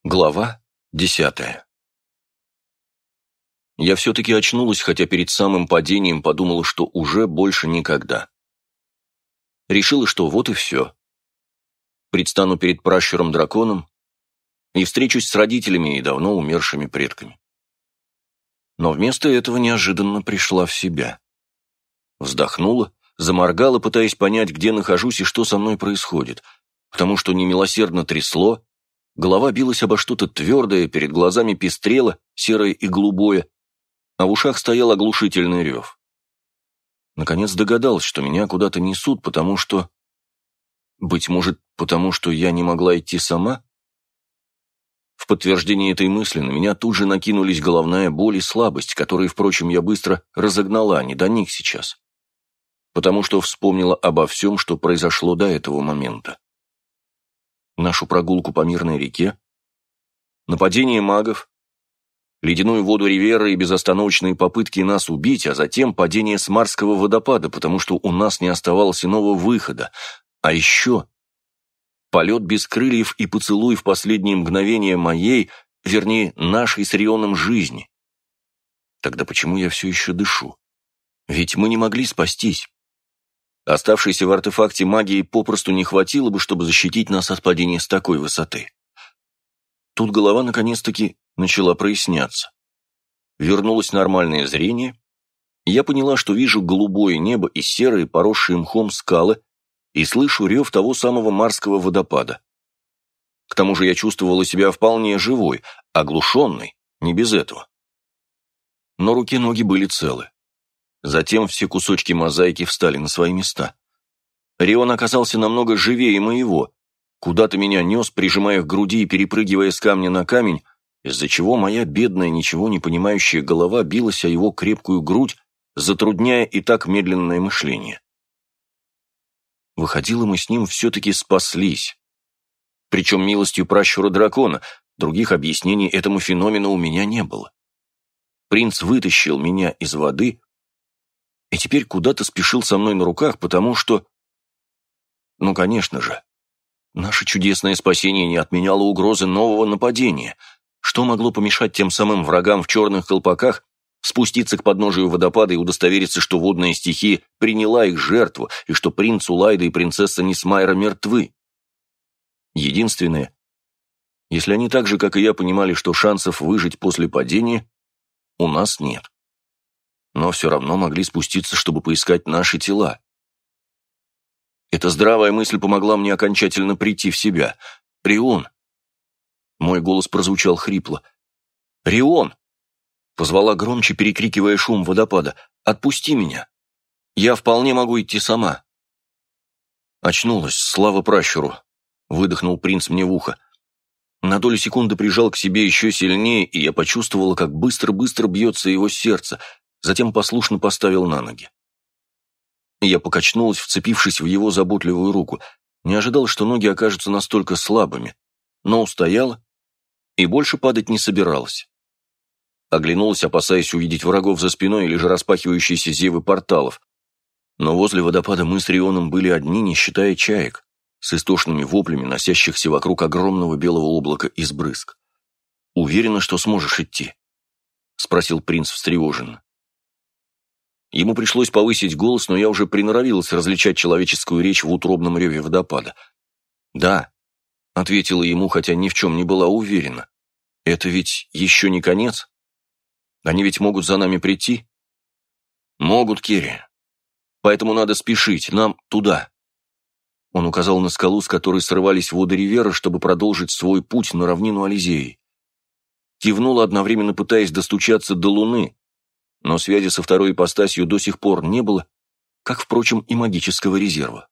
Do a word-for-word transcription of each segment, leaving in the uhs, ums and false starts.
Глава десятая. Я все-таки очнулась, хотя перед самым падением подумала, что уже больше никогда. Решила, что вот и все. Предстану перед пращуром-драконом и встречусь с родителями и давно умершими предками. Но вместо этого неожиданно пришла в себя. Вздохнула, заморгала, пытаясь понять, где нахожусь и что со мной происходит, потому что немилосердно трясло. Голова билась обо что-то твердое, перед глазами пестрело, серое и голубое, а в ушах стоял оглушительный рев. Наконец догадалась, что меня куда-то несут, потому что... Быть может, потому что я не могла идти сама? В подтверждение этой мысли на меня тут же накинулись головная боль и слабость, которые, впрочем, я быстро разогнала, не до них сейчас, потому что вспомнила обо всем, что произошло до этого момента. Нашу прогулку по мирной реке, нападение магов, ледяную воду Ривьеры и безостановочные попытки нас убить, а затем падение с Марского водопада, потому что у нас не оставалось иного выхода. А еще полет без крыльев и поцелуй в последние мгновения моей, вернее, нашей с Рионом жизни. Тогда почему я все еще дышу? Ведь мы не могли спастись. Оставшейся в артефакте магии попросту не хватило бы, чтобы защитить нас от падения с такой высоты. Тут голова наконец-таки начала проясняться. Вернулось нормальное зрение, и я поняла, что вижу голубое небо и серые, поросшие мхом скалы, и слышу рев того самого Марского водопада. К тому же я чувствовала себя вполне живой, оглушенной, не без этого. Но руки-ноги были целы. Затем все кусочки мозаики встали на свои места. Рион оказался намного живее моего. Куда-то меня нес, прижимая к груди и перепрыгивая с камня на камень, из-за чего моя бедная, ничего не понимающая голова билась о его крепкую грудь, затрудняя и так медленное мышление. Выходило, мы с ним все-таки спаслись. Причем милостью пращура-дракона, других объяснений этому феномену у меня не было. Принц вытащил меня из воды и теперь куда-то спешил со мной на руках, потому что... Ну, конечно же, наше чудесное спасение не отменяло угрозы нового нападения. Что могло помешать тем самым врагам в черных колпаках спуститься к подножию водопада и удостовериться, что водная стихия приняла их жертву, и что принц Улайда и принцесса Нисмайра мертвы? Единственное, если они так же, как и я, понимали, что шансов выжить после падения у нас нет. Но все равно могли спуститься, чтобы поискать наши тела. Эта здравая мысль помогла мне окончательно прийти в себя. «Рион!» Мой голос прозвучал хрипло. «Рион!» Позвала громче, перекрикивая шум водопада. «Отпусти меня! Я вполне могу идти сама!» Очнулась, слава пращуру! Выдохнул принц мне в ухо. На долю секунды прижал к себе еще сильнее, и я почувствовала, как быстро-быстро бьется его сердце, затем послушно поставил на ноги. Я покачнулась, вцепившись в его заботливую руку. Не ожидал, что ноги окажутся настолько слабыми, но устояла и больше падать не собиралась. Оглянулась, опасаясь увидеть врагов за спиной или же распахивающиеся зевы порталов. Но возле водопада мы с Рионом были одни, не считая чаек, с истошными воплями, носящихся вокруг огромного белого облака из брызг. «Уверена, что сможешь идти?» — спросил принц встревоженно. Ему пришлось повысить голос, но я уже приноровилась различать человеческую речь в утробном реве водопада. «Да», — ответила ему, хотя ни в чем не была уверена. «Это ведь еще не конец? Они ведь могут за нами прийти?» «Могут, Керри. Поэтому надо спешить, нам туда». Он указал на скалу, с которой срывались воды Ривьеры, чтобы продолжить свой путь на равнину Ализеи. Кивнула, одновременно пытаясь достучаться до луны, но связи со второй ипостасью до сих пор не было, как, впрочем, и магического резерва.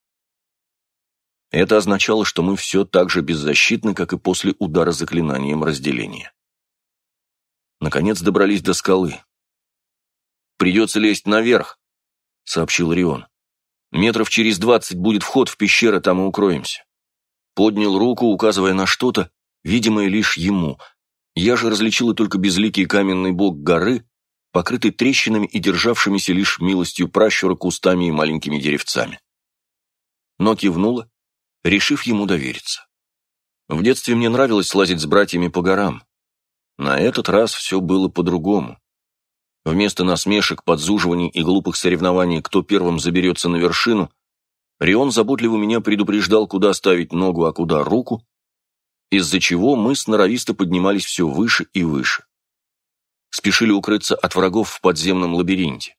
Это означало, что мы все так же беззащитны, как и после удара заклинанием разделения. Наконец добрались до скалы. «Придется лезть наверх», — сообщил Рион. «Метров через двадцать будет вход в пещеру, там и укроемся». Поднял руку, указывая на что-то, видимое лишь ему. Я же различила только безликий каменный бок горы, покрытый трещинами и державшимися лишь милостью пращура кустами и маленькими деревцами. Но кивнула, решив ему довериться. В детстве мне нравилось лазить с братьями по горам. На этот раз все было по-другому. Вместо насмешек, подзуживаний и глупых соревнований, кто первым заберется на вершину, Рион заботливо меня предупреждал, куда ставить ногу, а куда руку, из-за чего мы сноровисто поднимались все выше и выше. Спешили укрыться от врагов в подземном лабиринте.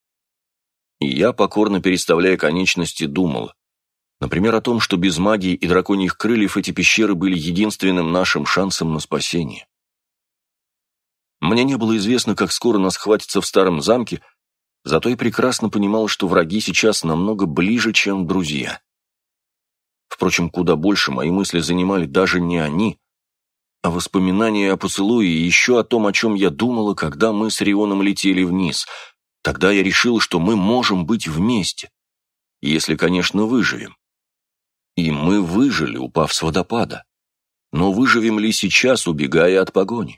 И я, покорно переставляя конечности, думал, например, о том, что без магии и драконьих крыльев эти пещеры были единственным нашим шансом на спасение. Мне не было известно, как скоро нас хватится в старом замке, зато я прекрасно понимал, что враги сейчас намного ближе, чем друзья. Впрочем, куда больше мои мысли занимали даже не они, а воспоминания о поцелуе и еще о том, о чем я думала, когда мы с Рионом летели вниз. Тогда я решил, что мы можем быть вместе, если, конечно, выживем. И мы выжили, упав с водопада. Но выживем ли сейчас, убегая от погони?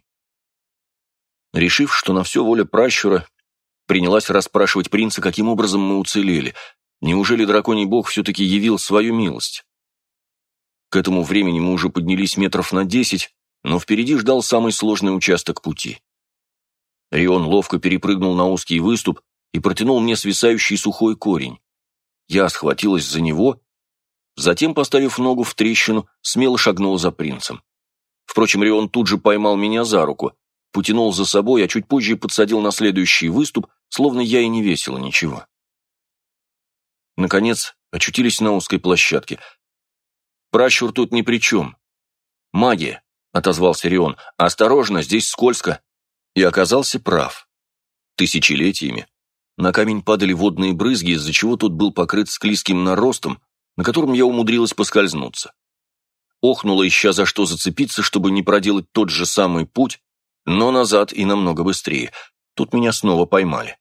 Решив, что на все воля пращура, принялась расспрашивать принца, каким образом мы уцелели. Неужели драконий бог все-таки явил свою милость? К этому времени мы уже поднялись метров на десять, но впереди ждал самый сложный участок пути. Рион ловко перепрыгнул на узкий выступ и протянул мне свисающий сухой корень. Я схватилась за него, затем, поставив ногу в трещину, смело шагнула за принцем. Впрочем, Рион тут же поймал меня за руку, потянул за собой, а чуть позже подсадил на следующий выступ, словно я и не весила ничего. Наконец, очутились на узкой площадке. «Пращур тут ни при чем. Магия», — отозвался Рион. «Осторожно, здесь скользко». И оказался прав. Тысячелетиями на камень падали водные брызги, из-за чего тот был покрыт склизким наростом, на котором я умудрилась поскользнуться. Охнула, ища за что зацепиться, чтобы не проделать тот же самый путь, но назад и намного быстрее. Тут меня снова поймали.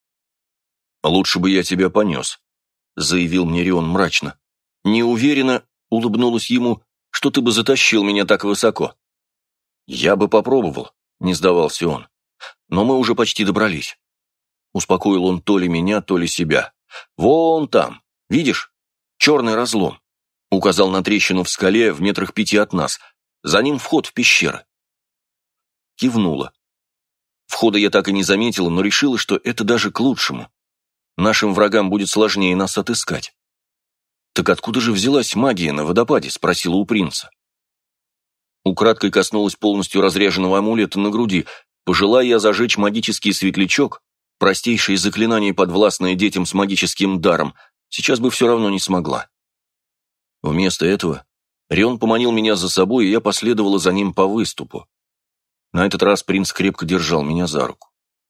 «Лучше бы я тебя понес», — заявил мне Рион мрачно. «Неуверенно», — улыбнулась ему, — «что ты бы затащил меня так высоко». «Я бы попробовал», — не сдавался он. «Но мы уже почти добрались». Успокоил он то ли меня, то ли себя. «Вон там, видишь? Черный разлом», — указал на трещину в скале в метрах пяти от нас. «За ним вход в пещеры». Кивнула. Входа я так и не заметила, но решила, что это даже к лучшему. Нашим врагам будет сложнее нас отыскать. «Так откуда же взялась магия на водопаде?» — спросила у принца. Украдкой коснулась полностью разряженного амулета на груди. Пожелая я зажечь магический светлячок, простейшее заклинание, подвластное детям с магическим даром, сейчас бы все равно не смогла. Вместо этого Рион поманил меня за собой, и я последовала за ним по выступу. На этот раз принц крепко держал меня за руку.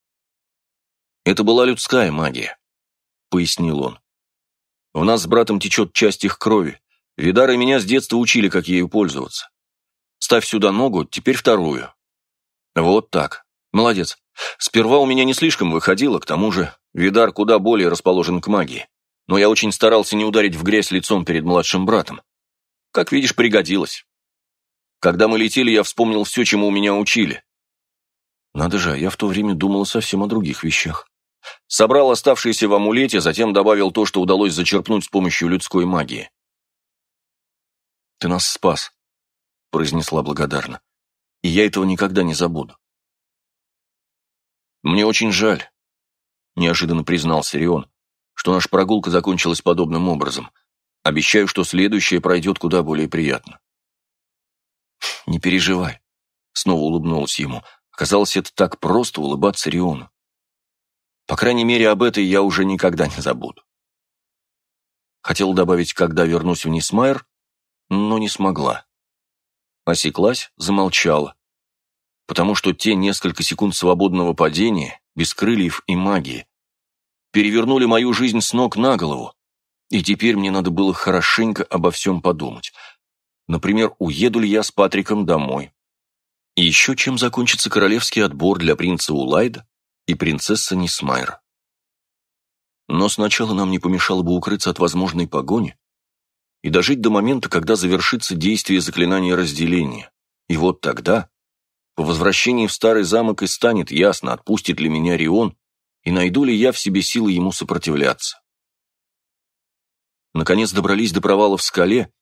«Это была людская магия», — пояснил он. «В нас с братом течет часть их крови. Видары меня с детства учили, как ею пользоваться. Ставь сюда ногу, теперь вторую. Вот так. Молодец. Сперва у меня не слишком выходило, к тому же Видар куда более расположен к магии. Но я очень старался не ударить в грязь лицом перед младшим братом. Как видишь, пригодилось. Когда мы летели, я вспомнил все, чему меня учили. Надо же, я в то время думал совсем о других вещах. Собрал оставшиеся в амулете, затем добавил то, что удалось зачерпнуть с помощью людской магии. «Ты нас спас», — произнесла благодарно, — «и я этого никогда не забуду». «Мне очень жаль», — неожиданно признался Рион, «что наша прогулка закончилась подобным образом. Обещаю, что следующее пройдет куда более приятно». «Не переживай», — снова улыбнулась ему. Оказалось, это так просто улыбаться Риону. По крайней мере, об этой я уже никогда не забуду. Хотела добавить, когда вернусь в Нисмайр, но не смогла. Осеклась, замолчала, потому что те несколько секунд свободного падения, без крыльев и магии, перевернули мою жизнь с ног на голову, и теперь мне надо было хорошенько обо всем подумать. Например, уеду ли я с Патриком домой? И еще чем закончится королевский отбор для принца Улайда и принцессы Нисмайр. Но сначала нам не помешало бы укрыться от возможной погони и дожить до момента, когда завершится действие заклинания разделения. И вот тогда, по возвращении в старый замок, и станет ясно, отпустит ли меня Рион, и найду ли я в себе силы ему сопротивляться. Наконец добрались до провала в скале,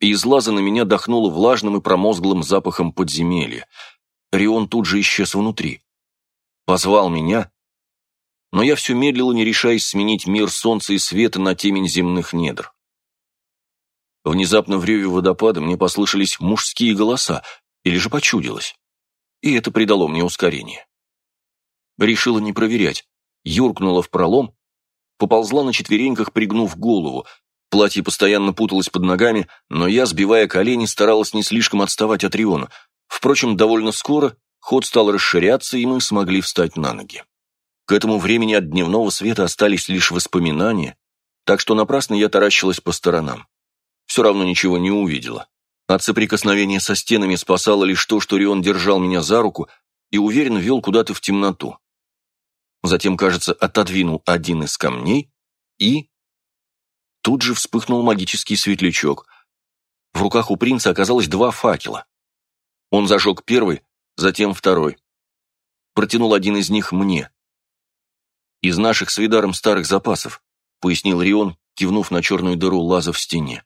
и из лаза на меня дохнуло влажным и промозглым запахом подземелья. Рион тут же исчез внутри. Позвал меня, но я все медлила, не решаясь сменить мир солнца и света на темень земных недр. Внезапно в реве водопада мне послышались мужские голоса, или же почудилось, и это придало мне ускорение. Решила не проверять, юркнула в пролом, поползла на четвереньках, пригнув голову. Платье постоянно путалось под ногами, но я, сбивая колени, старалась не слишком отставать от Риона. Впрочем, довольно скоро ход стал расширяться, и мы смогли встать на ноги. К этому времени от дневного света остались лишь воспоминания, так что напрасно я таращилась по сторонам. Все равно ничего не увидела. От соприкосновения со стенами спасало лишь то, что Рион держал меня за руку и уверенно вел куда-то в темноту. Затем, кажется, отодвинул один из камней и... Тут же вспыхнул магический светлячок. В руках у принца оказалось два факела. Он зажег первый, затем второй. Протянул один из них мне. «Из наших с Видаром старых запасов», — пояснил Рион, кивнув на черную дыру лаза в стене.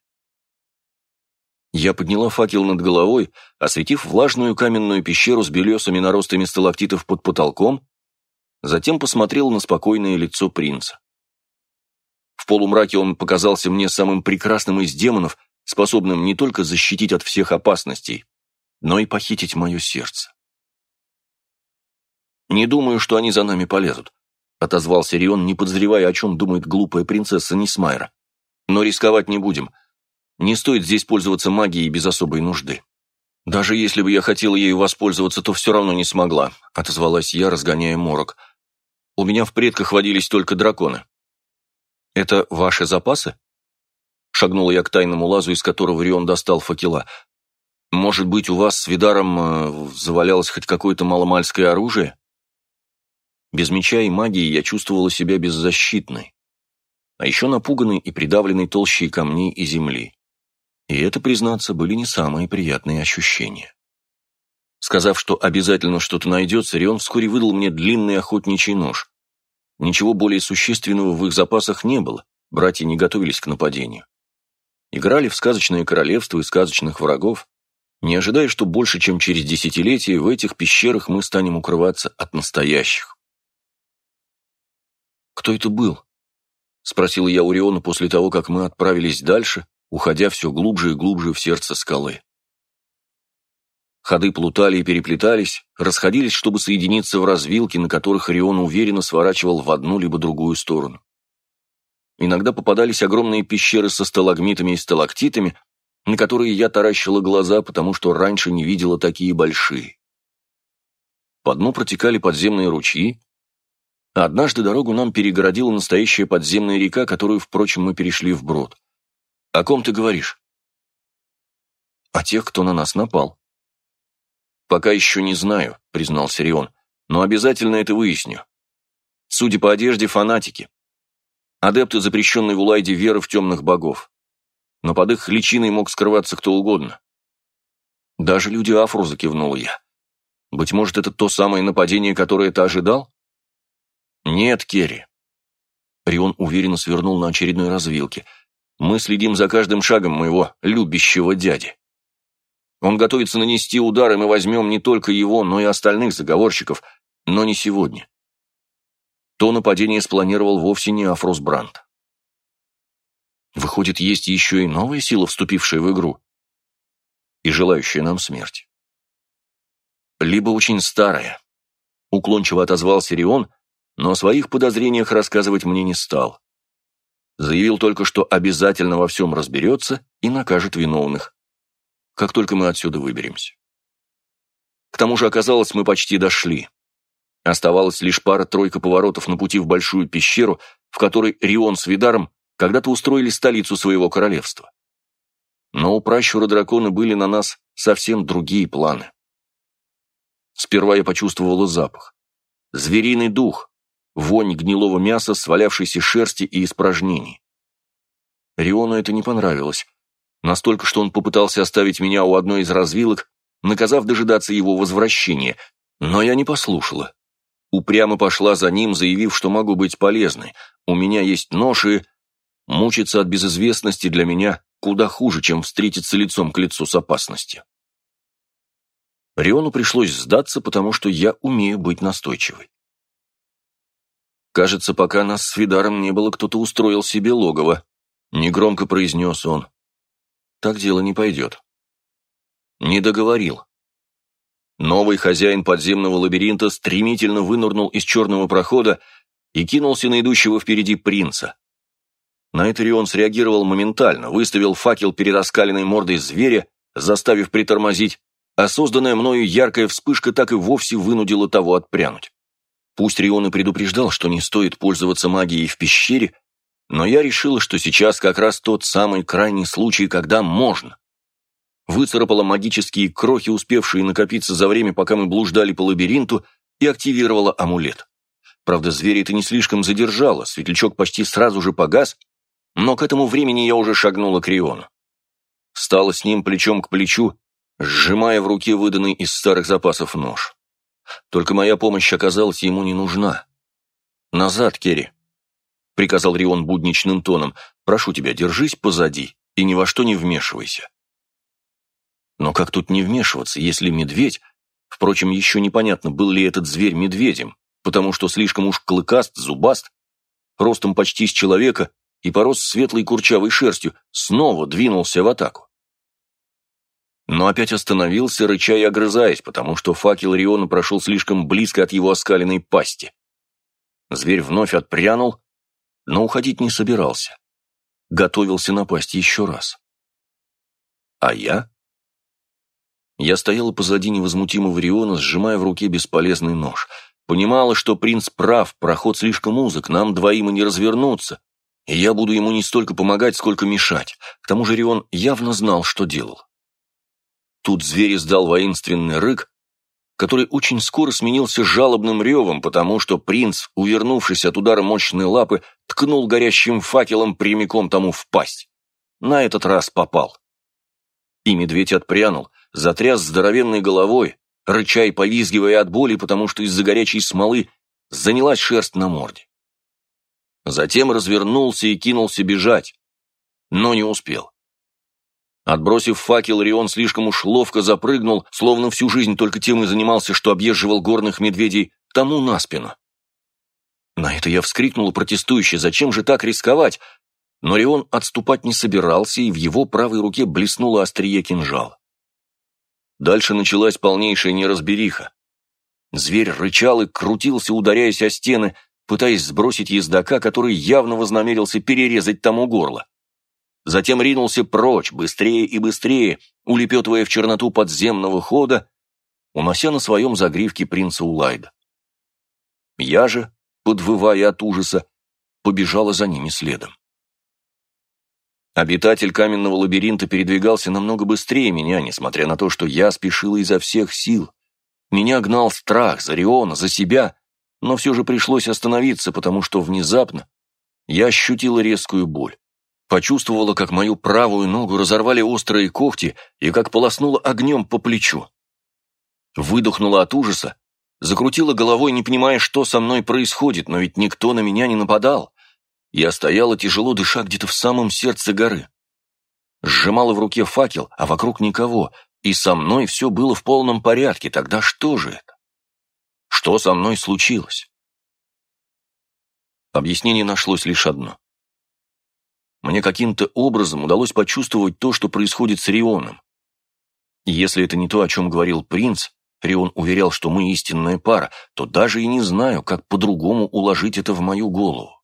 Я подняла факел над головой, осветив влажную каменную пещеру с белесыми наростами сталактитов под потолком, затем посмотрела на спокойное лицо принца. В полумраке он показался мне самым прекрасным из демонов, способным не только защитить от всех опасностей, но и похитить мое сердце. «Не думаю, что они за нами полезут», — отозвался Рион, не подозревая, о чем думает глупая принцесса Нисмайра. «Но рисковать не будем. Не стоит здесь пользоваться магией без особой нужды». «Даже если бы я хотела ею воспользоваться, то все равно не смогла», — отозвалась я, разгоняя морок. «У меня в предках водились только драконы». «Это ваши запасы?» Шагнула я к тайному лазу, из которого Рион достал факела. «Может быть, у вас с Видаром э, завалялось хоть какое-то маломальское оружие?» Без меча и магии я чувствовала себя беззащитной, а еще напуганной и придавленной толщей камней и земли. И это, признаться, были не самые приятные ощущения. Сказав, что обязательно что-то найдется, Рион вскоре выдал мне длинный охотничий нож. Ничего более существенного в их запасах не было, братья не готовились к нападению. Играли в сказочное королевство и сказочных врагов, не ожидая, что больше, чем через десятилетия, в этих пещерах мы станем укрываться от настоящих. «Кто это был?» — спросила я у Риона после того, как мы отправились дальше, уходя все глубже и глубже в сердце скалы. Ходы плутали и переплетались, расходились, чтобы соединиться в развилки, на которых Рион уверенно сворачивал в одну либо другую сторону. Иногда попадались огромные пещеры со сталагмитами и сталактитами, на которые я таращила глаза, потому что раньше не видела такие большие. По дну протекали подземные ручьи, а однажды дорогу нам перегородила настоящая подземная река, которую, впрочем, мы перешли вброд. «О ком ты говоришь?» «О тех, кто на нас напал». «Пока еще не знаю», — признался Рион, — «но обязательно это выясню. Судя по одежде, фанатики. Адепты запрещенной в Улайде веры в темных богов. Но под их личиной мог скрываться кто угодно». «Даже люди Афру», — закивнул я. «Быть может, это то самое нападение, которое ты ожидал?» «Нет, Керри». Рион уверенно свернул на очередной развилке. «Мы следим за каждым шагом моего любящего дяди. Он готовится нанести удар, и мы возьмем не только его, но и остальных заговорщиков, но не сегодня. То нападение спланировал вовсе не Афрос Бранд. Выходит, есть еще и новая сила, вступившая в игру, и желающая нам смерти. Либо очень старая», — уклончиво отозвался Рион, но о своих подозрениях рассказывать мне не стал. Заявил только, что обязательно во всем разберется и накажет виновных, как только мы отсюда выберемся. К тому же, оказалось, мы почти дошли. Оставалась лишь пара-тройка поворотов на пути в большую пещеру, в которой Рион с Видаром когда-то устроили столицу своего королевства. Но у пращура-дракона были на нас совсем другие планы. Сперва я почувствовала запах. Звериный дух, вонь гнилого мяса, свалявшейся шерсти и испражнений. Риону это не понравилось. Настолько, что он попытался оставить меня у одной из развилок, наказав дожидаться его возвращения, но я не послушала. Упрямо пошла за ним, заявив, что могу быть полезной. У меня есть нож и... Мучиться от безызвестности для меня куда хуже, чем встретиться лицом к лицу с опасностью. Риону пришлось сдаться, потому что я умею быть настойчивой. «Кажется, пока нас с Видаром не было, кто-то устроил себе логово», — негромко произнес он. «Так дело не пойдет». Не договорил. Новый хозяин подземного лабиринта стремительно вынырнул из черного прохода и кинулся на идущего впереди принца. На это Рион среагировал моментально, выставил факел перед оскаленной мордой зверя, заставив притормозить, а созданная мною яркая вспышка так и вовсе вынудила того отпрянуть. Пусть Рион и предупреждал, что не стоит пользоваться магией в пещере, но я решила, что сейчас как раз тот самый крайний случай, когда можно. Выцарапала магические крохи, успевшие накопиться за время, пока мы блуждали по лабиринту, и активировала амулет. Правда, зверя это не слишком задержало, светлячок почти сразу же погас, но к этому времени я уже шагнула к Риону. Стала с ним плечом к плечу, сжимая в руке выданный из старых запасов нож. Только моя помощь оказалась ему не нужна. «Назад, Керри», — приказал Рион будничным тоном, — «прошу тебя, держись позади и ни во что не вмешивайся». Но как тут не вмешиваться, если медведь, впрочем, еще непонятно, был ли этот зверь медведем, потому что слишком уж клыкаст, зубаст, ростом почти с человека и порос светлой курчавой шерстью, снова двинулся в атаку. Но опять остановился, рыча и огрызаясь, потому что факел Риона прошел слишком близко от его оскаленной пасти. Зверь вновь отпрянул, но уходить не собирался. Готовился напасть еще раз. А я? Я стояла позади невозмутимого Риона, сжимая в руке бесполезный нож. Понимала, что принц прав, проход слишком узок, нам двоим и не развернуться, и я буду ему не столько помогать, сколько мешать. К тому же Рион явно знал, что делал. Тут зверь издал воинственный рык, который очень скоро сменился жалобным ревом, потому что принц, увернувшись от удара мощной лапы, ткнул горящим факелом прямиком тому в пасть. На этот раз попал. И медведь отпрянул, затряс здоровенной головой, рыча и повизгивая от боли, потому что из-за горячей смолы занялась шерсть на морде. Затем развернулся и кинулся бежать, но не успел. Отбросив факел, Рион слишком уж ловко запрыгнул, словно всю жизнь только тем и занимался, что объезживал горных медведей, тому на спину. На это я вскрикнула протестующе: зачем же так рисковать? Но Рион отступать не собирался, и в его правой руке блеснуло острие кинжала. Дальше началась полнейшая неразбериха. Зверь рычал и крутился, ударяясь о стены, пытаясь сбросить ездока, который явно вознамерился перерезать тому горло. Затем ринулся прочь, быстрее и быстрее, улепетывая в черноту подземного хода, унося на своем загривке принца Улайда. Я же, подвывая от ужаса, побежала за ними следом. Обитатель каменного лабиринта передвигался намного быстрее меня, несмотря на то, что я спешила изо всех сил. Меня гнал страх за Риона, за себя, но все же пришлось остановиться, потому что внезапно я ощутила резкую боль. Почувствовала, как мою правую ногу разорвали острые когти и как полоснуло огнем по плечу. Выдохнула от ужаса, закрутила головой, не понимая, что со мной происходит, но ведь никто на меня не нападал. Я стояла, тяжело дыша, где-то в самом сердце горы. Сжимала в руке факел, а вокруг никого, и со мной все было в полном порядке. Тогда что же это? Что со мной случилось? Объяснение нашлось лишь одно. Мне каким-то образом удалось почувствовать то, что происходит с Рионом. И если это не то, о чем говорил принц, Рион уверял, что мы истинная пара, то даже и не знаю, как по-другому уложить это в мою голову.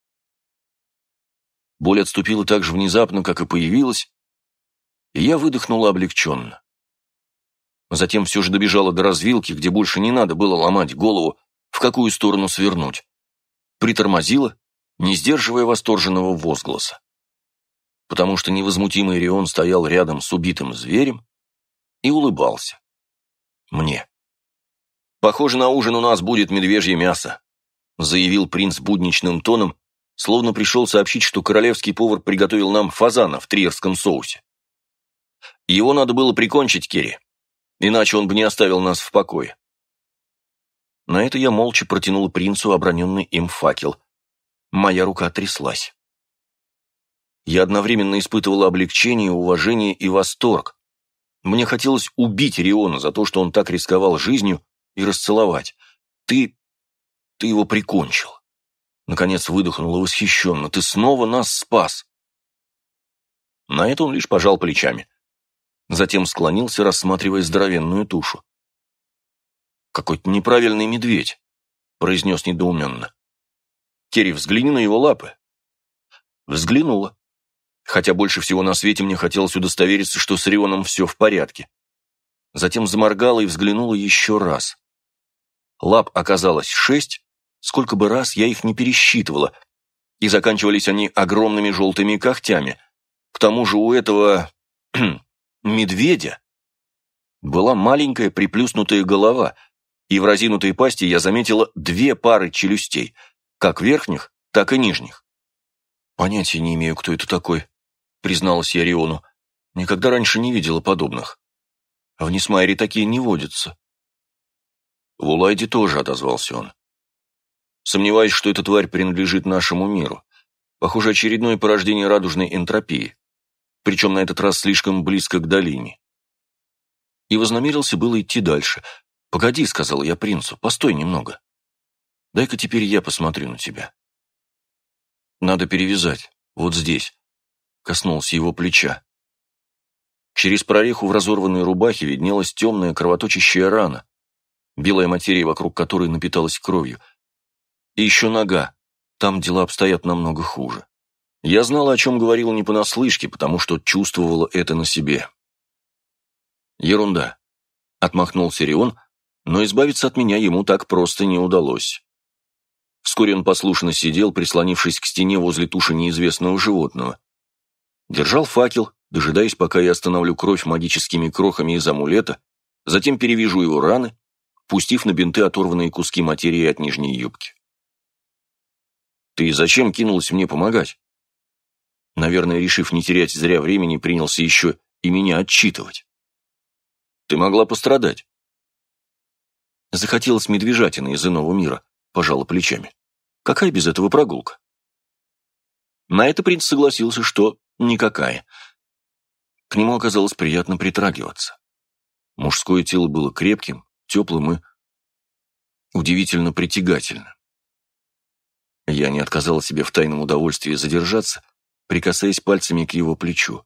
Боль отступила так же внезапно, как и появилась, и я выдохнула облегченно. Затем все же добежала до развилки, где больше не надо было ломать голову, в какую сторону свернуть. Притормозила, не сдерживая восторженного возгласа. Потому что невозмутимый Рион стоял рядом с убитым зверем и улыбался. Мне. «Похоже, на ужин у нас будет медвежье мясо», заявил принц будничным тоном, словно пришел сообщить, что королевский повар приготовил нам фазана в триерском соусе. Его надо было прикончить, Керри, иначе он бы не оставил нас в покое. На это я молча протянула принцу оброненный им факел. Моя рука тряслась. Я одновременно испытывал облегчение, уважение и восторг. Мне хотелось убить Риона за то, что он так рисковал жизнью, и расцеловать. Ты... ты его прикончил. Наконец выдохнула восхищенно. Ты снова нас спас. На это он лишь пожал плечами. Затем склонился, рассматривая здоровенную тушу. «Какой-то неправильный медведь», — произнес недоуменно. «Керри, взгляни на его лапы». Взглянула. Хотя больше всего на свете мне хотелось удостовериться, что с Рионом все в порядке. Затем заморгала и взглянула еще раз. Лап оказалось шесть, сколько бы раз я их не пересчитывала, и заканчивались они огромными желтыми когтями. К тому же у этого медведя была маленькая приплюснутая голова, и в разинутой пасти я заметила две пары челюстей, как верхних, так и нижних. «Понятия не имею, кто это такой», — призналась я Риону. «Никогда раньше не видела подобных. В Несмайре такие не водятся». «В Улайде тоже», — отозвался он. «Сомневаюсь, что эта тварь принадлежит нашему миру. Похоже, очередное порождение радужной энтропии, причем на этот раз слишком близко к долине». И вознамерился было идти дальше. «Погоди», — сказал я принцу, — «постой немного. Дай-ка теперь я посмотрю на тебя». «Надо перевязать, вот здесь», — коснулся его плеча. Через прореху в разорванной рубахе виднелась темная кровоточащая рана, белая материя вокруг которой напиталась кровью. И еще нога, там дела обстоят намного хуже. Я знала, о чем говорил не понаслышке, потому что чувствовала это на себе. «Ерунда», — отмахнулся Рион, но избавиться от меня ему так просто не удалось. Вскоре он послушно сидел, прислонившись к стене возле туши неизвестного животного. Держал факел, дожидаясь, пока я остановлю кровь магическими крохами из амулета, затем перевяжу его раны, пустив на бинты оторванные куски материи от нижней юбки. «Ты зачем кинулась мне помогать?» Наверное, решив не терять зря времени, принялся еще и меня отчитывать. «Ты могла пострадать». Захотелось медвежатины из иного мира, пожала плечами. Какая без этого прогулка? На это принц согласился, что никакая. К нему оказалось приятно притрагиваться. Мужское тело было крепким, теплым и удивительно притягательным. Я не отказала себе в тайном удовольствии задержаться, прикасаясь пальцами к его плечу.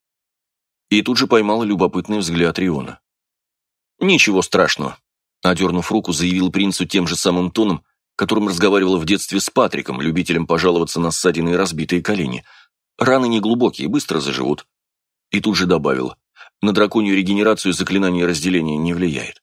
И тут же поймала любопытный взгляд Риона. «Ничего страшного», — одернув руку, заявил принцу тем же самым тоном, которым разговаривала в детстве с Патриком, любителем пожаловаться на ссадины и разбитые колени. «Раны неглубокие, быстро заживут». И тут же добавила: «На драконью регенерацию заклинание разделения не влияет».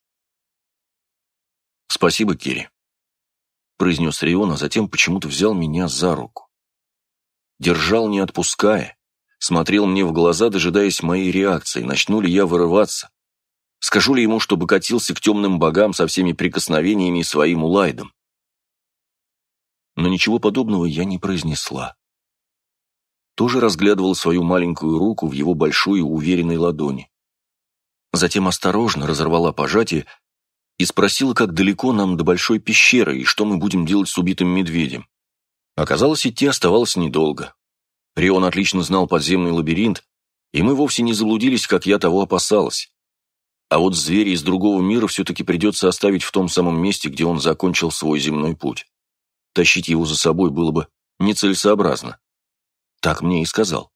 «Спасибо, Керри», — произнес Рион, а затем почему-то взял меня за руку. Держал, не отпуская, смотрел мне в глаза, дожидаясь моей реакции, начну ли я вырываться, скажу ли ему, чтобы катился к темным богам со всеми прикосновениями и своим Улайдом. Но ничего подобного я не произнесла. Тоже разглядывал свою маленькую руку в его большой и уверенной ладони. Затем осторожно разорвала пожатие и спросила, как далеко нам до большой пещеры и что мы будем делать с убитым медведем. Оказалось, идти оставалось недолго. Рион отлично знал подземный лабиринт, и мы вовсе не заблудились, как я того опасалась. А вот зверя из другого мира все-таки придется оставить в том самом месте, где он закончил свой земной путь. Тащить его за собой было бы нецелесообразно. Так мне и сказал.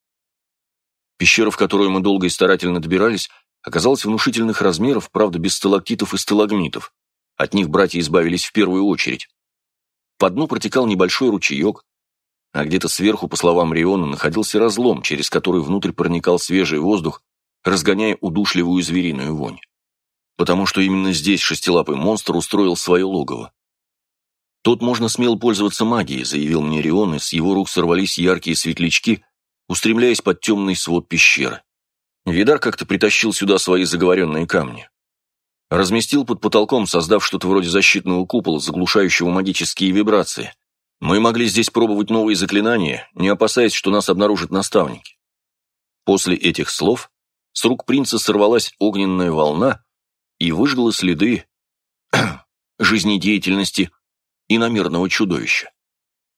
Пещера, в которую мы долго и старательно добирались, оказалась внушительных размеров, правда, без сталактитов и сталагмитов. От них братья избавились в первую очередь. По дну протекал небольшой ручеек, а где-то сверху, по словам Риона, находился разлом, через который внутрь проникал свежий воздух, разгоняя удушливую звериную вонь. Потому что именно здесь шестилапый монстр устроил свое логово. «Тут можно смело пользоваться магией», — заявил мне Рион, и с его рук сорвались яркие светлячки, устремляясь под темный свод пещеры. Видар как-то притащил сюда свои заговоренные камни. Разместил под потолком, создав что-то вроде защитного купола, заглушающего магические вибрации. Мы могли здесь пробовать новые заклинания, не опасаясь, что нас обнаружат наставники. После этих слов с рук принца сорвалась огненная волна и выжгла следы жизнедеятельности иномерного чудовища.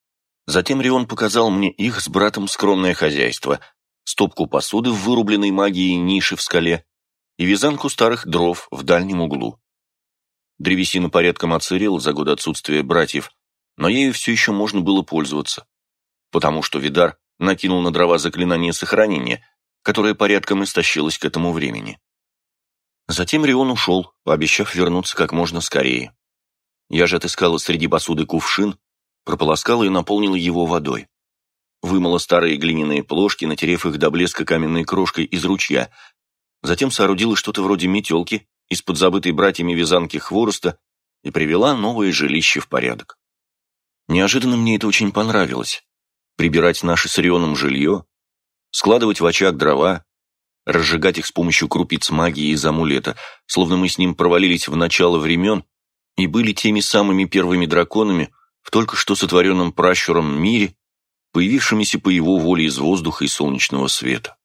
Затем Рион показал мне их с братом скромное хозяйство, стопку посуды в вырубленной магией нише в скале и вязанку старых дров в дальнем углу. Древесина порядком отсырела за годы отсутствия братьев, но ею все еще можно было пользоваться, потому что Видар накинул на дрова заклинание сохранения, которое порядком истощилось к этому времени. Затем Рион ушел, пообещав вернуться как можно скорее. Я же отыскала среди посуды кувшин, прополоскала и наполнила его водой. Вымыла старые глиняные плошки, натерев их до блеска каменной крошкой из ручья. Затем соорудила что-то вроде метелки из-под забытой братьями вязанки хвороста и привела новое жилище в порядок. Неожиданно мне это очень понравилось. Прибирать наше с Рионом жилье, складывать в очаг дрова, разжигать их с помощью крупиц магии из амулета, словно мы с ним провалились в начало времен и были теми самыми первыми драконами в только что сотворенном пращуром мире, появившимися по его воле из воздуха и солнечного света.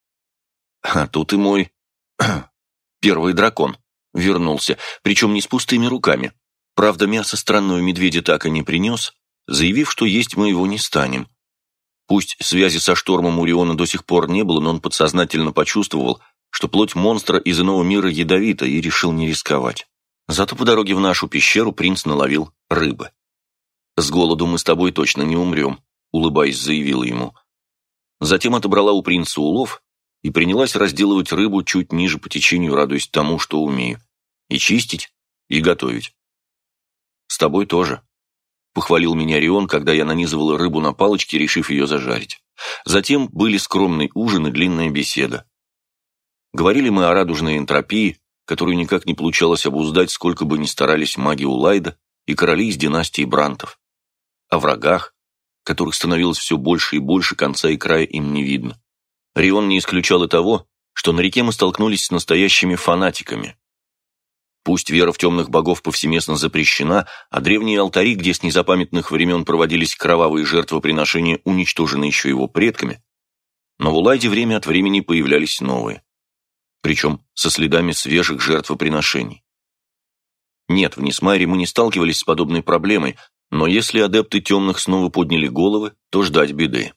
А тут и мой первый дракон вернулся, причем не с пустыми руками. Правда, мясо странного медведя так и не принес, заявив, что есть мы его не станем. Пусть связи со штормом у Риона до сих пор не было, но он подсознательно почувствовал, что плоть монстра из иного мира ядовита, и решил не рисковать. Зато по дороге в нашу пещеру принц наловил рыбы. «С голоду мы с тобой точно не умрем», — улыбаясь, заявила ему. Затем отобрала у принца улов и принялась разделывать рыбу чуть ниже по течению, радуясь тому, что умею. И чистить, и готовить. «С тобой тоже», — похвалил меня Рион, когда я нанизывала рыбу на палочки, решив ее зажарить. Затем были скромный ужин и длинная беседа. Говорили мы о радужной энтропии, которую никак не получалось обуздать, сколько бы ни старались маги Улайда и короли из династии Брантов. О врагах, которых становилось все больше и больше, конца и края им не видно. Рион не исключал и того, что на реке мы столкнулись с настоящими фанатиками. Пусть вера в темных богов повсеместно запрещена, а древние алтари, где с незапамятных времен проводились кровавые жертвоприношения, уничтожены еще его предками, но в Улайде время от времени появлялись новые, причем со следами свежих жертвоприношений. Нет, в Несмайре мы не сталкивались с подобной проблемой, но если адепты темных снова подняли головы, то ждать беды.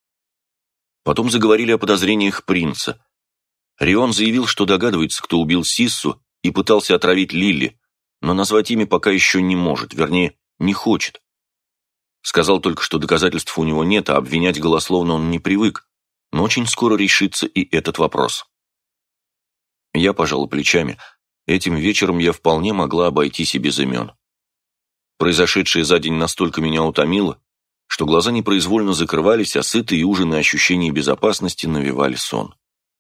Потом заговорили о подозрениях принца. Рион заявил, что догадывается, кто убил Сиссу, и пытался отравить Лили, но назвать имя пока еще не может, вернее, не хочет. Сказал только, что доказательств у него нет, а обвинять голословно он не привык, но очень скоро решится и этот вопрос. Я пожал плечами. Этим вечером я вполне могла обойтись и без имен. Произошедшее за день настолько меня утомило, что глаза непроизвольно закрывались, а сытые ужины и ощущение безопасности навевали сон.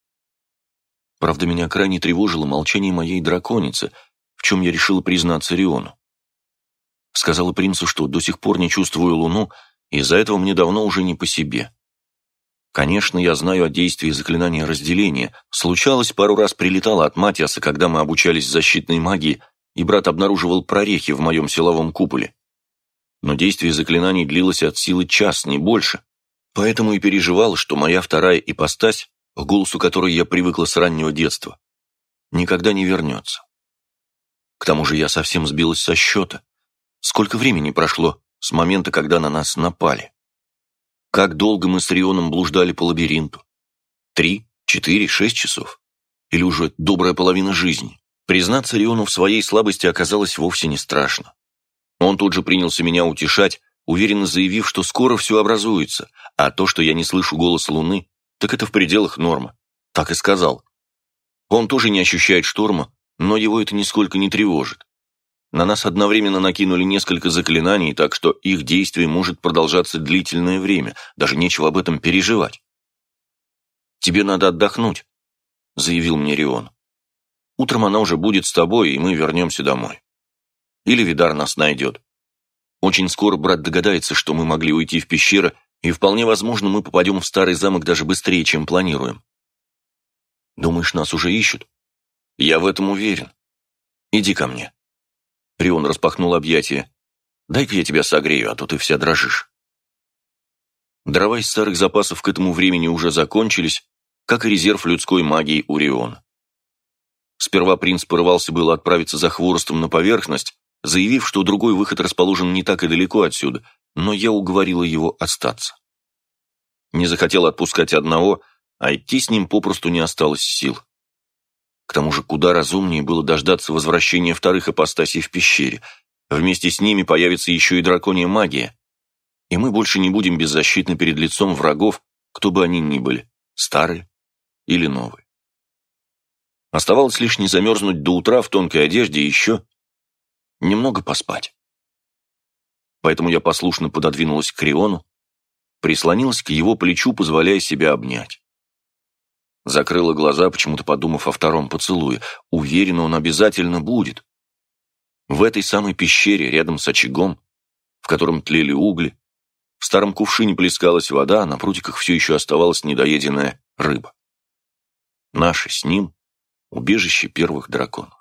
Правда, меня крайне тревожило молчание моей драконицы, в чем я решила признаться Риону. Сказала принцу, что до сих пор не чувствую луну, и из-за этого мне давно уже не по себе. Конечно, я знаю о действии заклинания разделения. Случалось, пару раз прилетала от Матиаса, когда мы обучались защитной магии, и брат обнаруживал прорехи в моем силовом куполе. Но действие заклинаний длилось от силы час, не больше. Поэтому и переживал, что моя вторая ипостась, к голосу которой я привыкла с раннего детства, никогда не вернется. К тому же я совсем сбилась со счета. Сколько времени прошло с момента, когда на нас напали? Как долго мы с Рионом блуждали по лабиринту? Три, четыре, шесть часов? Или уже добрая половина жизни? Признаться Риону в своей слабости оказалось вовсе не страшно. Он тут же принялся меня утешать, уверенно заявив, что скоро все образуется, а то, что я не слышу голос луны, так это в пределах нормы. Так и сказал. Он тоже не ощущает шторма, но его это нисколько не тревожит. На нас одновременно накинули несколько заклинаний, так что их действие может продолжаться длительное время, даже нечего об этом переживать. «Тебе надо отдохнуть», — заявил мне Рион. «Утром она уже будет с тобой, и мы вернемся домой. Или Видар нас найдет. Очень скоро брат догадается, что мы могли уйти в пещеры, и вполне возможно, мы попадем в старый замок даже быстрее, чем планируем. Думаешь, нас уже ищут? Я в этом уверен. Иди ко мне». Рион распахнул объятия. «Дай-ка я тебя согрею, а то ты вся дрожишь». Дрова из старых запасов к этому времени уже закончились, как и резерв людской магии у Риона. Сперва принц порывался было отправиться за хворостом на поверхность, заявив, что другой выход расположен не так и далеко отсюда, но я уговорила его остаться. Не захотела отпускать одного, а идти с ним попросту не осталось сил. К тому же куда разумнее было дождаться возвращения вторых ипостасей в пещере. Вместе с ними появится еще и драконья магия, и мы больше не будем беззащитны перед лицом врагов, кто бы они ни были, старые или новые. Оставалось лишь не замерзнуть до утра в тонкой одежде и еще немного поспать. Поэтому я послушно пододвинулась к Риону, прислонилась к его плечу, позволяя себя обнять. Закрыла глаза, почему-то подумав о втором поцелуе. Уверена, он обязательно будет. В этой самой пещере, рядом с очагом, в котором тлели угли, в старом кувшине плескалась вода, а на прутиках все еще оставалась недоеденная рыба. Наше с ним убежище первых драконов.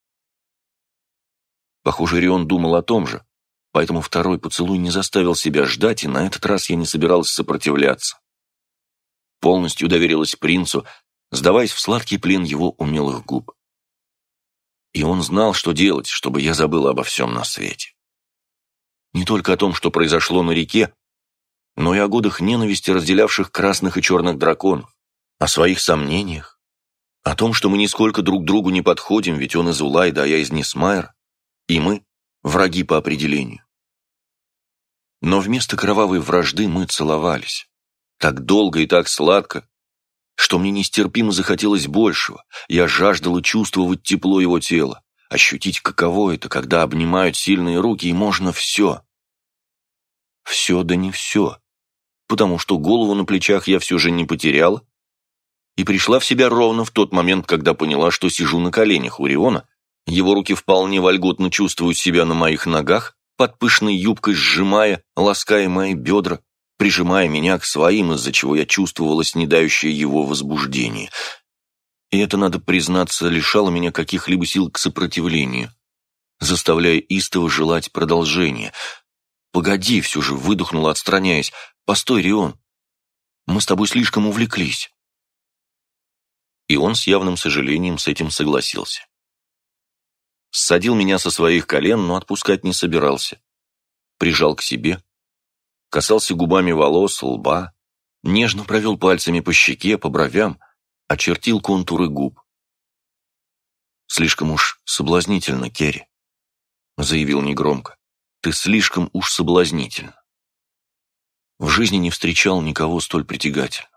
Похоже, Рион думал о том же, поэтому второй поцелуй не заставил себя ждать, и на этот раз я не собиралась сопротивляться. Полностью доверилась принцу, сдаваясь в сладкий плен его умелых губ. И он знал, что делать, чтобы я забыла обо всем на свете. Не только о том, что произошло на реке, но и о годах ненависти, разделявших красных и черных драконов, о своих сомнениях, о том, что мы нисколько друг другу не подходим, ведь он из Улайда, а я из Нисмайра, и мы враги по определению. Но вместо кровавой вражды мы целовались. Так долго и так сладко, что мне нестерпимо захотелось большего. Я жаждала чувствовать тепло его тела, ощутить, каково это, когда обнимают сильные руки, и можно все. Все да не все, потому что голову на плечах я все же не потеряла и пришла в себя ровно в тот момент, когда поняла, что сижу на коленях у Риона, его руки вполне вольготно чувствуют себя на моих ногах, под пышной юбкой сжимая, лаская мои бедра, прижимая меня к своим, из-за чего я чувствовала снедающее его возбуждение. И это, надо признаться, лишало меня каких-либо сил к сопротивлению, заставляя истово желать продолжения. «Погоди», — все же выдохнула, отстраняясь. «Постой, Рион, мы с тобой слишком увлеклись». И он с явным сожалением с этим согласился. Ссадил меня со своих колен, но отпускать не собирался. Прижал к себе, касался губами волос, лба, нежно провел пальцами по щеке, по бровям, очертил контуры губ. «Слишком уж соблазнительно, Керри», — заявил негромко. «Ты слишком уж соблазнительна. В жизни не встречал никого столь притягательного».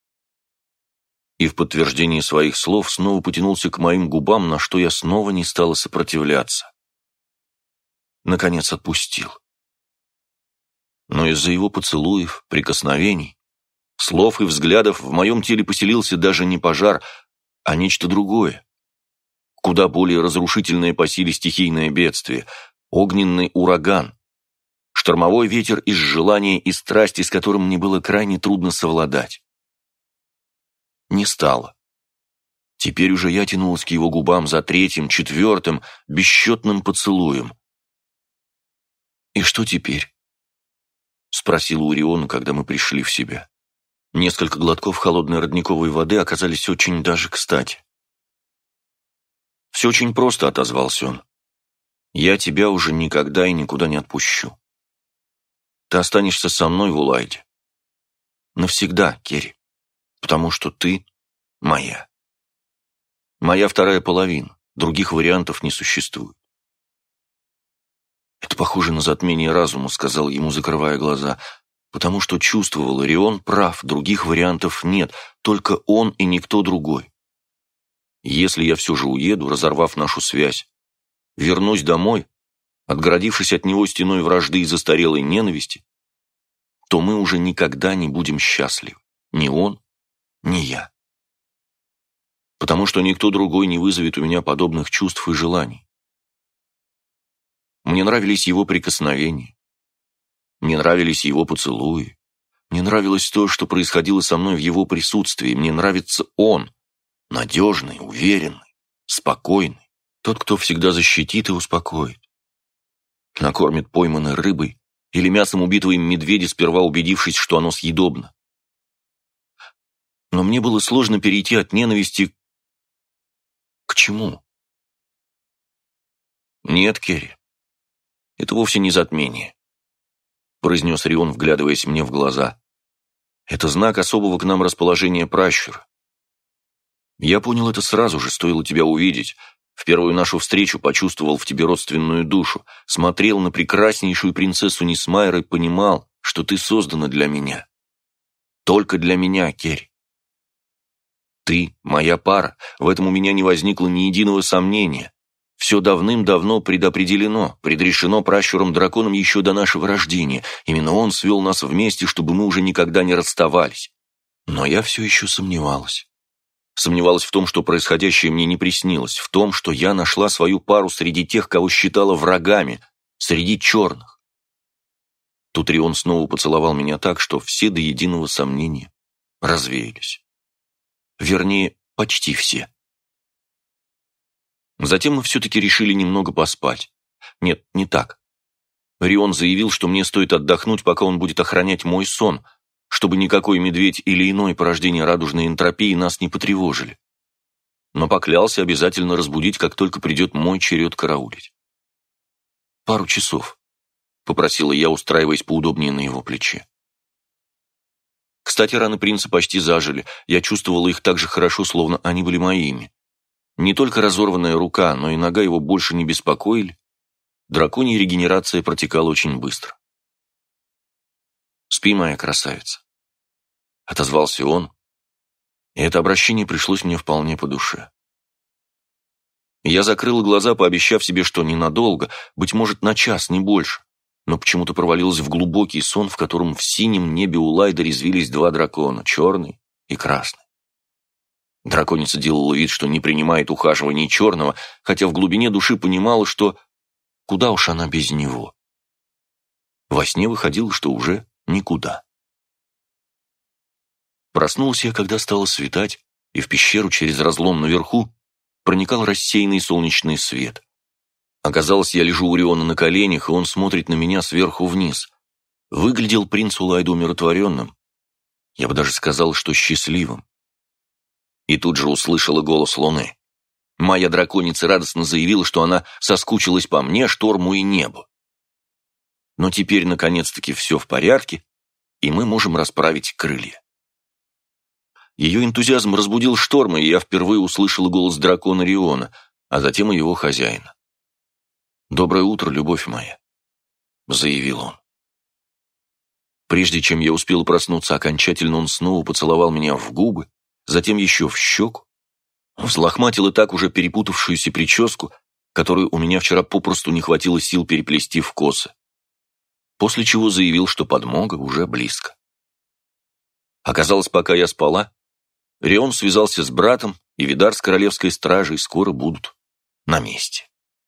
И в подтверждение своих слов снова потянулся к моим губам, на что я снова не стала сопротивляться. Наконец отпустил. Но из-за его поцелуев, прикосновений, слов и взглядов в моем теле поселился даже не пожар, а нечто другое. Куда более разрушительное по силе стихийное бедствие, огненный ураган, штормовой ветер из желания и страсти, с которым мне было крайне трудно совладать. Не стало. Теперь уже я тянулась к его губам за третьим, четвертым, бесчетным поцелуем. «И что теперь?» — спросил у Риона, когда мы пришли в себя. Несколько глотков холодной родниковой воды оказались очень даже кстати. «Все очень просто», — отозвался он. «Я тебя уже никогда и никуда не отпущу. Ты останешься со мной в Улайде. Навсегда, Керри. Потому что ты моя. Моя вторая половина. Других вариантов не существует». «Это похоже на затмение разума», — сказал ему, закрывая глаза, «потому что чувствовал, Рион прав, других вариантов нет, только он и никто другой. Если я все же уеду, разорвав нашу связь, вернусь домой, отгородившись от него стеной вражды и застарелой ненависти, то мы уже никогда не будем счастливы, ни он, ни я. Потому что никто другой не вызовет у меня подобных чувств и желаний. Мне нравились его прикосновения, мне нравились его поцелуи, мне нравилось то, что происходило со мной в его присутствии, мне нравится он, надежный, уверенный, спокойный, тот, кто всегда защитит и успокоит. Накормит пойманной рыбой или мясом убитого им медведя, сперва убедившись, что оно съедобно. Но мне было сложно перейти от ненависти к чему? Нет, Керри, это вовсе не затмение. произнес Рион, вглядываясь мне в глаза. «Это знак особого к нам расположения пращура. Я понял это сразу же, стоило тебя увидеть. В первую нашу встречу почувствовал в тебе родственную душу, смотрел на прекраснейшую принцессу Нисмайр и понимал, что ты создана для меня. Только для меня, Керри. Ты моя пара, в этом у меня не возникло ни единого сомнения. Все давным-давно предопределено, предрешено пращуром-драконом еще до нашего рождения. Именно он свел нас вместе, чтобы мы уже никогда не расставались. Но я все еще сомневалась. Сомневалась в том, что происходящее мне не приснилось, в том, что я нашла свою пару среди тех, кого считала врагами, среди черных. Тут Рион снова поцеловал меня так, что все до единого сомнения развеялись. Вернее, почти все. Затем мы все-таки решили немного поспать. Нет, не так. Рион заявил, что мне стоит отдохнуть, пока он будет охранять мой сон, чтобы никакой медведь или иное порождение радужной энтропии нас не потревожили. Но поклялся обязательно разбудить, как только придет мой черед караулить. «Пару часов», — попросила я, устраиваясь поудобнее на его плече. Кстати, раны принца почти зажили, я чувствовала их так же хорошо, словно они были моими. Не только разорванная рука, но и нога его больше не беспокоили. Драконья регенерация протекала очень быстро. «Спи, моя красавица», — отозвался он, и это обращение пришлось мне вполне по душе. Я закрыла глаза, пообещав себе, что ненадолго, быть может, на час, не больше, но почему-то провалилась в глубокий сон, в котором в синем небе у Лайда резвились два дракона, черный и красный. Драконица делала вид, что не принимает ухаживаний черного, хотя в глубине души понимала, что куда уж она без него. Во сне выходило, что уже никуда. Проснулся я, когда стало светать, и в пещеру через разлом наверху проникал рассеянный солнечный свет. Оказалось, я лежу у Риона на коленях, и он смотрит на меня сверху вниз. Выглядел принц Улайда умиротворенным. Я бы даже сказал, что счастливым. И тут же услышала голос луны. Моя драконица радостно заявила, что она соскучилась по мне, шторму и небу. Но теперь, наконец-таки, все в порядке, и мы можем расправить крылья. Ее энтузиазм разбудил шторм, и я впервые услышала голос дракона Риона, а затем и его хозяина. «Доброе утро, любовь моя», — заявил он. Прежде чем я успел проснуться окончательно, он снова поцеловал меня в губы, затем еще в щеку, взлохматил и так уже перепутавшуюся прическу, которую у меня вчера попросту не хватило сил переплести в косы, после чего заявил, что подмога уже близко. Оказалось, пока я спала, Рион связался с братом, и Видар с королевской стражей скоро будут на месте.